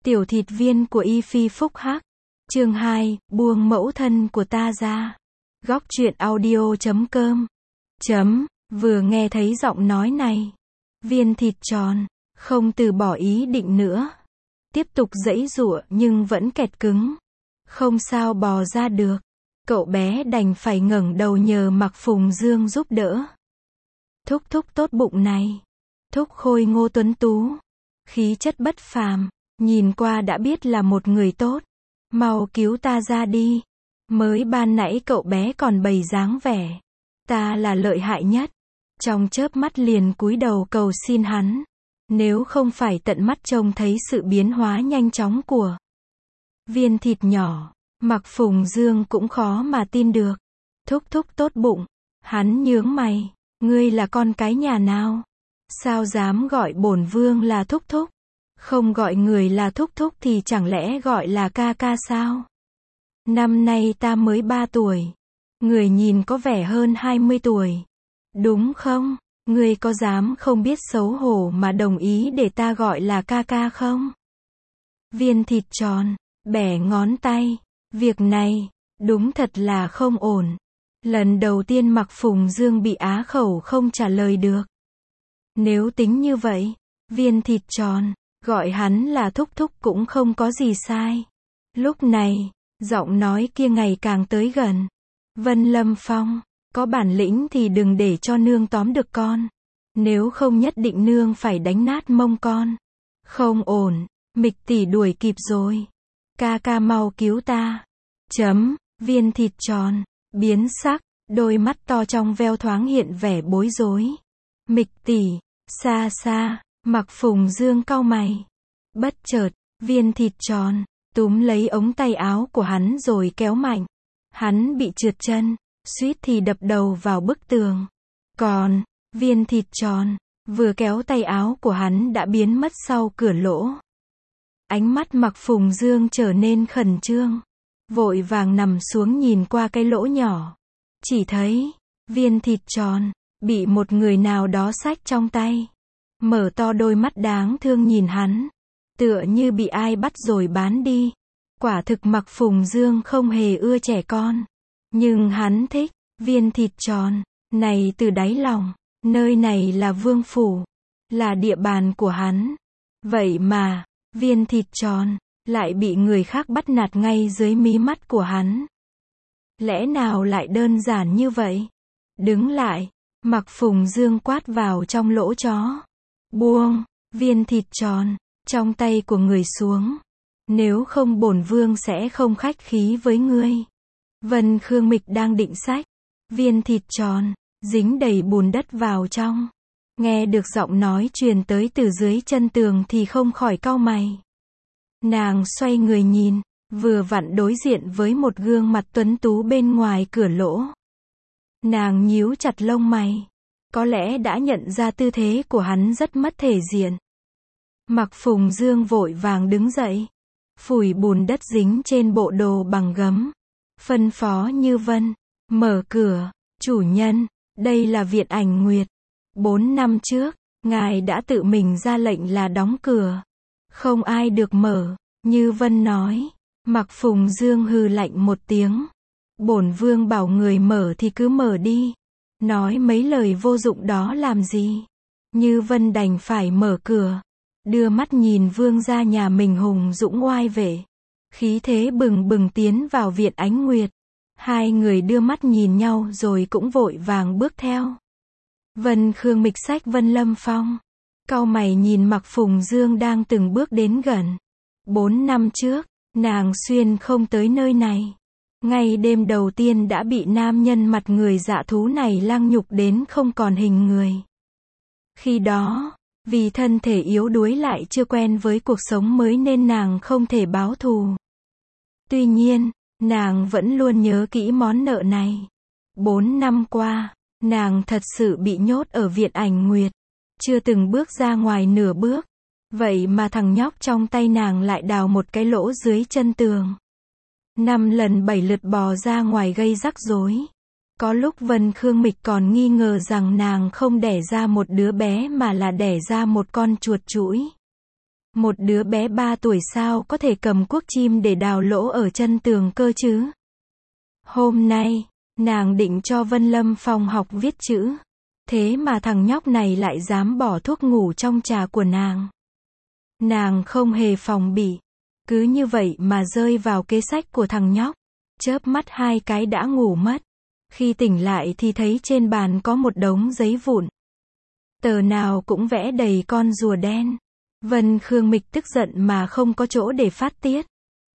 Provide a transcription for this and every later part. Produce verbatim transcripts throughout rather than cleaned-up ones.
Tiểu thịt viên của Y Phi Phúc Hắc. Chương hai, buông mẫu thân của ta ra. Góc truyện audio chấm com. Chấm, vừa nghe thấy giọng nói này. Viên thịt tròn, không từ bỏ ý định nữa. Tiếp tục giãy giụa nhưng vẫn kẹt cứng. Không sao bò ra được. Cậu bé đành phải ngẩng đầu nhờ Mạc Phùng Dương giúp đỡ. Thúc thúc tốt bụng này. Thúc khôi ngô tuấn tú. Khí chất bất phàm. Nhìn qua đã biết là một người tốt. Mau cứu ta ra đi. Mới ban nãy cậu bé còn bày dáng vẻ. Ta là lợi hại nhất. Trong chớp mắt liền cúi đầu cầu xin hắn. Nếu không phải tận mắt trông thấy sự biến hóa nhanh chóng của viên thịt nhỏ, Mạc Phùng Dương cũng khó mà tin được. Thúc thúc tốt bụng. Hắn nhướng mày. Ngươi là con cái nhà nào? Sao dám gọi bổn vương là thúc thúc? Không gọi người là thúc thúc thì chẳng lẽ gọi là ca ca sao? Năm nay ta mới ba tuổi. Người nhìn có vẻ hơn hai mươi tuổi. Đúng không? Ngươi có dám không biết xấu hổ mà đồng ý để ta gọi là ca ca không? Viên thịt tròn, bẻ ngón tay. Việc này, đúng thật là không ổn. Lần đầu tiên Mạc Phùng Dương bị á khẩu không trả lời được. Nếu tính như vậy, viên thịt tròn, gọi hắn là thúc thúc cũng không có gì sai. Lúc này, giọng nói kia ngày càng tới gần. Vân Lâm Phong, có bản lĩnh thì đừng để cho nương tóm được con. Nếu không nhất định nương phải đánh nát mông con. Không ổn, Mịch tỷ đuổi kịp rồi. Ca ca mau cứu ta. Chấm, viên thịt tròn, biến sắc, đôi mắt to trong veo thoáng hiện vẻ bối rối. Mịch tỷ, xa xa, Mạc Phùng Dương cau mày. Bất chợt, viên thịt tròn, túm lấy ống tay áo của hắn rồi kéo mạnh. Hắn bị trượt chân, suýt thì đập đầu vào bức tường. Còn, viên thịt tròn, vừa kéo tay áo của hắn đã biến mất sau cửa lỗ. Ánh mắt Mạc Phùng Dương trở nên khẩn trương. Vội vàng nằm xuống nhìn qua cái lỗ nhỏ. Chỉ thấy, viên thịt tròn, bị một người nào đó xách trong tay. Mở to đôi mắt đáng thương nhìn hắn. Tựa như bị ai bắt rồi bán đi. Quả thực Mạc Phùng Dương không hề ưa trẻ con. Nhưng hắn thích, viên thịt tròn, này từ đáy lòng. Nơi này là vương phủ. Là địa bàn của hắn. Vậy mà, viên thịt tròn, lại bị người khác bắt nạt ngay dưới mí mắt của hắn. Lẽ nào lại đơn giản như vậy? Đứng lại, Mạc Phùng Dương quát vào trong lỗ chó. Buông, viên thịt tròn, trong tay của người xuống. Nếu không bổn vương sẽ không khách khí với ngươi. Vân Khương Mịch đang định xách. Viên thịt tròn, dính đầy bùn đất vào trong. Nghe được giọng nói truyền tới từ dưới chân tường thì không khỏi cau mày. Nàng xoay người nhìn, vừa vặn đối diện với một gương mặt tuấn tú bên ngoài cửa lỗ. Nàng nhíu chặt lông mày. Có lẽ đã nhận ra tư thế của hắn rất mất thể diện. Mạc Phùng Dương vội vàng đứng dậy. Phủi bùn đất dính trên bộ đồ bằng gấm. Phân phó Như Vân. Mở cửa. Chủ nhân, đây là Viện Ảnh Nguyệt. Bốn năm trước, ngài đã tự mình ra lệnh là đóng cửa. Không ai được mở. Như Vân nói. Mạc Phùng Dương hừ lạnh một tiếng. Bổn vương bảo người mở thì cứ mở đi. Nói mấy lời vô dụng đó làm gì? Như Vân đành phải mở cửa. Đưa mắt nhìn vương gia nhà mình hùng dũng oai vệ. Khí thế bừng bừng tiến vào Viện Ánh Nguyệt. Hai người đưa mắt nhìn nhau rồi cũng vội vàng bước theo. Vân Khương Mịch xách Vân Lâm Phong. Cau mày nhìn Mạc Phùng Dương đang từng bước đến gần. Bốn năm trước, nàng xuyên không tới nơi này. Ngay đêm đầu tiên đã bị nam nhân mặt người dạ thú này lăng nhục đến không còn hình người. Khi đó, vì thân thể yếu đuối lại chưa quen với cuộc sống mới nên nàng không thể báo thù. Tuy nhiên, nàng vẫn luôn nhớ kỹ món nợ này. Bốn năm qua, nàng thật sự bị nhốt ở Viện Ảnh Nguyệt. Chưa từng bước ra ngoài nửa bước. Vậy mà thằng nhóc trong tay nàng lại đào một cái lỗ dưới chân tường. Năm lần bảy lượt bò ra ngoài gây rắc rối. Có lúc Vân Khương Mịch còn nghi ngờ rằng nàng không đẻ ra một đứa bé mà là đẻ ra một con chuột chũi. Một đứa bé ba tuổi sao có thể cầm cuốc chim để đào lỗ ở chân tường cơ chứ? Hôm nay, nàng định cho Vân Lâm Phong học viết chữ. Thế mà thằng nhóc này lại dám bỏ thuốc ngủ trong trà của nàng. Nàng không hề phòng bị. Cứ như vậy mà rơi vào kế sách của thằng nhóc. Chớp mắt hai cái đã ngủ mất. Khi tỉnh lại thì thấy trên bàn có một đống giấy vụn. Tờ nào cũng vẽ đầy con rùa đen. Vân Khương Mịch tức giận mà không có chỗ để phát tiết.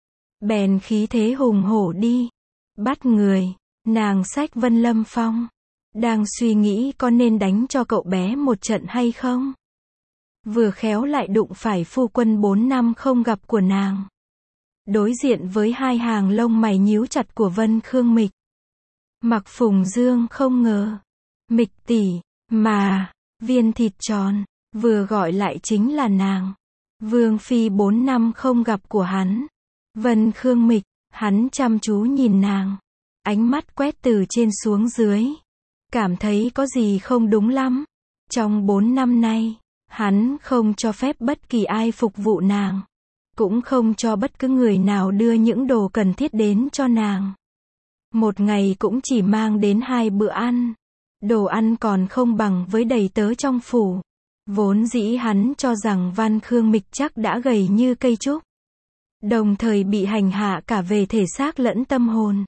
Bèn khí thế hùng hổ đi. Bắt người. Nàng xách Vân Lâm Phong. Đang suy nghĩ có nên đánh cho cậu bé một trận hay không. Vừa khéo lại đụng phải phu quân bốn năm không gặp của nàng. Đối diện với hai hàng lông mày nhíu chặt của Vân Khương Mịch. Mặc Phùng Dương không ngờ. Mịch tỷ, mà, viên thịt tròn, vừa gọi lại chính là nàng. Vương phi bốn năm không gặp của hắn. Vân Khương Mịch, hắn chăm chú nhìn nàng. Ánh mắt quét từ trên xuống dưới. Cảm thấy có gì không đúng lắm. Trong bốn năm nay, hắn không cho phép bất kỳ ai phục vụ nàng. Cũng không cho bất cứ người nào đưa những đồ cần thiết đến cho nàng. Một ngày cũng chỉ mang đến hai bữa ăn. Đồ ăn còn không bằng với đầy tớ trong phủ. Vốn dĩ hắn cho rằng Văn Khương Mịch chắc đã gầy như cây trúc. Đồng thời bị hành hạ cả về thể xác lẫn tâm hồn.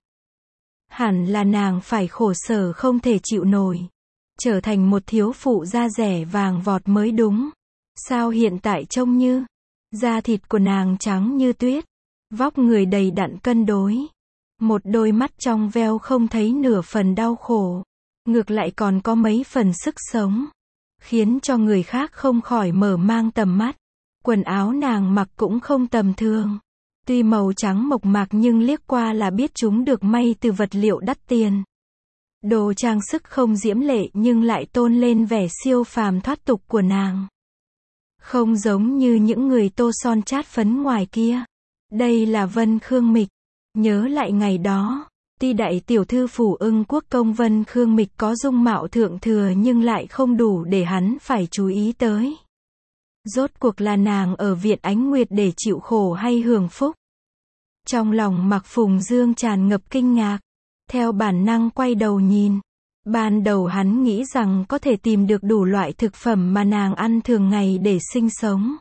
Hẳn là nàng phải khổ sở không thể chịu nổi. Trở thành một thiếu phụ da rẻ vàng vọt mới đúng. Sao hiện tại trông như da thịt của nàng trắng như tuyết. Vóc người đầy đặn cân đối. Một đôi mắt trong veo không thấy nửa phần đau khổ. Ngược lại còn có mấy phần sức sống. Khiến cho người khác không khỏi mở mang tầm mắt. Quần áo nàng mặc cũng không tầm thường. Tuy màu trắng mộc mạc nhưng liếc qua là biết chúng được may từ vật liệu đắt tiền. Đồ trang sức không diễm lệ nhưng lại tôn lên vẻ siêu phàm thoát tục của nàng. Không giống như những người tô son chát phấn ngoài kia. Đây là Vân Khương Mịch. Nhớ lại ngày đó, tuy đại tiểu thư phủ Ưng Quốc công Vân Khương Mịch có dung mạo thượng thừa nhưng lại không đủ để hắn phải chú ý tới. Rốt cuộc là nàng ở Viện Ánh Nguyệt để chịu khổ hay hưởng phúc? Trong lòng Mặc Phùng Dương tràn ngập kinh ngạc. Theo bản năng quay đầu nhìn. Ban đầu hắn nghĩ rằng có thể tìm được đủ loại thực phẩm mà nàng ăn thường ngày để sinh sống.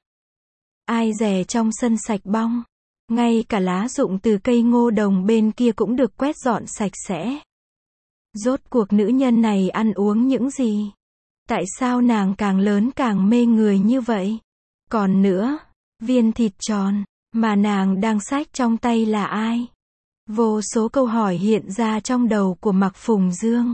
Ai dè trong sân sạch bong. Ngay cả lá rụng từ cây ngô đồng bên kia cũng được quét dọn sạch sẽ. Rốt cuộc nữ nhân này ăn uống những gì? Tại sao nàng càng lớn càng mê người như vậy? Còn nữa, viên thịt tròn mà nàng đang xách trong tay là ai? Vô số câu hỏi hiện ra trong đầu của Mặc Phùng Dương.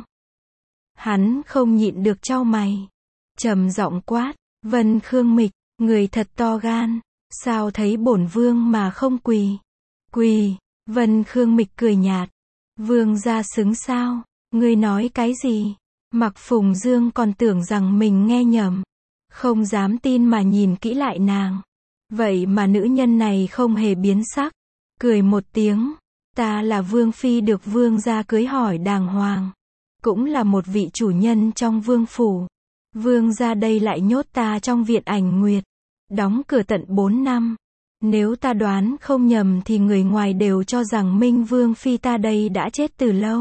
Hắn không nhịn được chau mày. Trầm giọng quát, Vân Khương Mịch, người thật to gan. Sao thấy bổn vương mà không quỳ? Quỳ, Vân Khương Mịch cười nhạt. Vương gia xứng sao? Ngươi nói cái gì? Mặc Phùng Dương còn tưởng rằng mình nghe nhầm. Không dám tin mà nhìn kỹ lại nàng. Vậy mà nữ nhân này không hề biến sắc. Cười một tiếng. Ta là vương phi được vương gia cưới hỏi đàng hoàng. Cũng là một vị chủ nhân trong vương phủ. Vương gia đây lại nhốt ta trong Viện Ảnh Nguyệt. Đóng cửa tận bốn năm. Nếu ta đoán không nhầm thì người ngoài đều cho rằng Minh Vương phi ta đây đã chết từ lâu.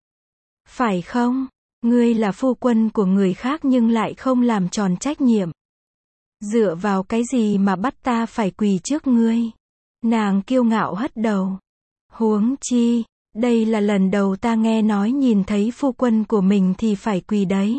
Phải không? Ngươi là phu quân của người khác nhưng lại không làm tròn trách nhiệm. Dựa vào cái gì mà bắt ta phải quỳ trước ngươi? Nàng kiêu ngạo hất đầu. Huống chi, đây là lần đầu ta nghe nói nhìn thấy phu quân của mình thì phải quỳ đấy.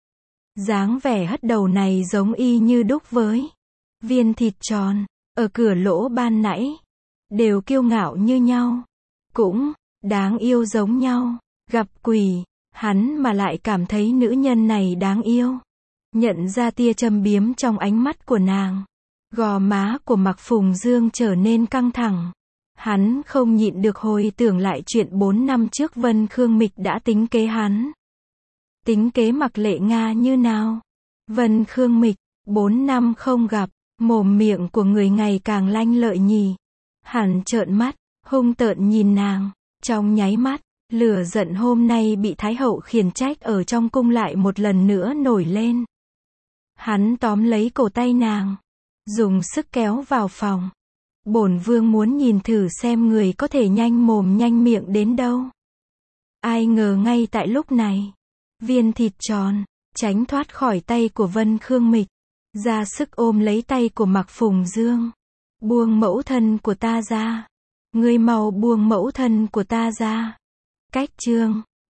Dáng vẻ hất đầu này giống y như đúc với viên thịt tròn ở cửa lỗ ban nãy. Đều kiêu ngạo như nhau. Cũng đáng yêu giống nhau. Gặp quỳ, hắn mà lại cảm thấy nữ nhân này đáng yêu. Nhận ra tia châm biếm trong ánh mắt của nàng. Gò má của Mặc Phùng Dương trở nên căng thẳng. Hắn không nhịn được hồi tưởng lại chuyện bốn năm trước Vân Khương Mịch đã tính kế hắn. Tính kế Mặc Lệ Nga như nào? Vân Khương Mịch, bốn năm không gặp, mồm miệng của người ngày càng lanh lợi nhỉ. Hắn trợn mắt, hung tợn nhìn nàng. Trong nháy mắt, lửa giận hôm nay bị Thái Hậu khiển trách ở trong cung lại một lần nữa nổi lên. Hắn tóm lấy cổ tay nàng. dùng sức kéo vào phòng. Bổn vương muốn nhìn thử xem người có thể nhanh mồm nhanh miệng đến đâu. Ai ngờ ngay tại lúc này, viên thịt tròn, tránh thoát khỏi tay của Vân Khương Mịch, ra sức ôm lấy tay của Mạc Phùng Dương. Buông mẫu thân của ta ra. Ngươi mau buông mẫu thân của ta ra. Cách chương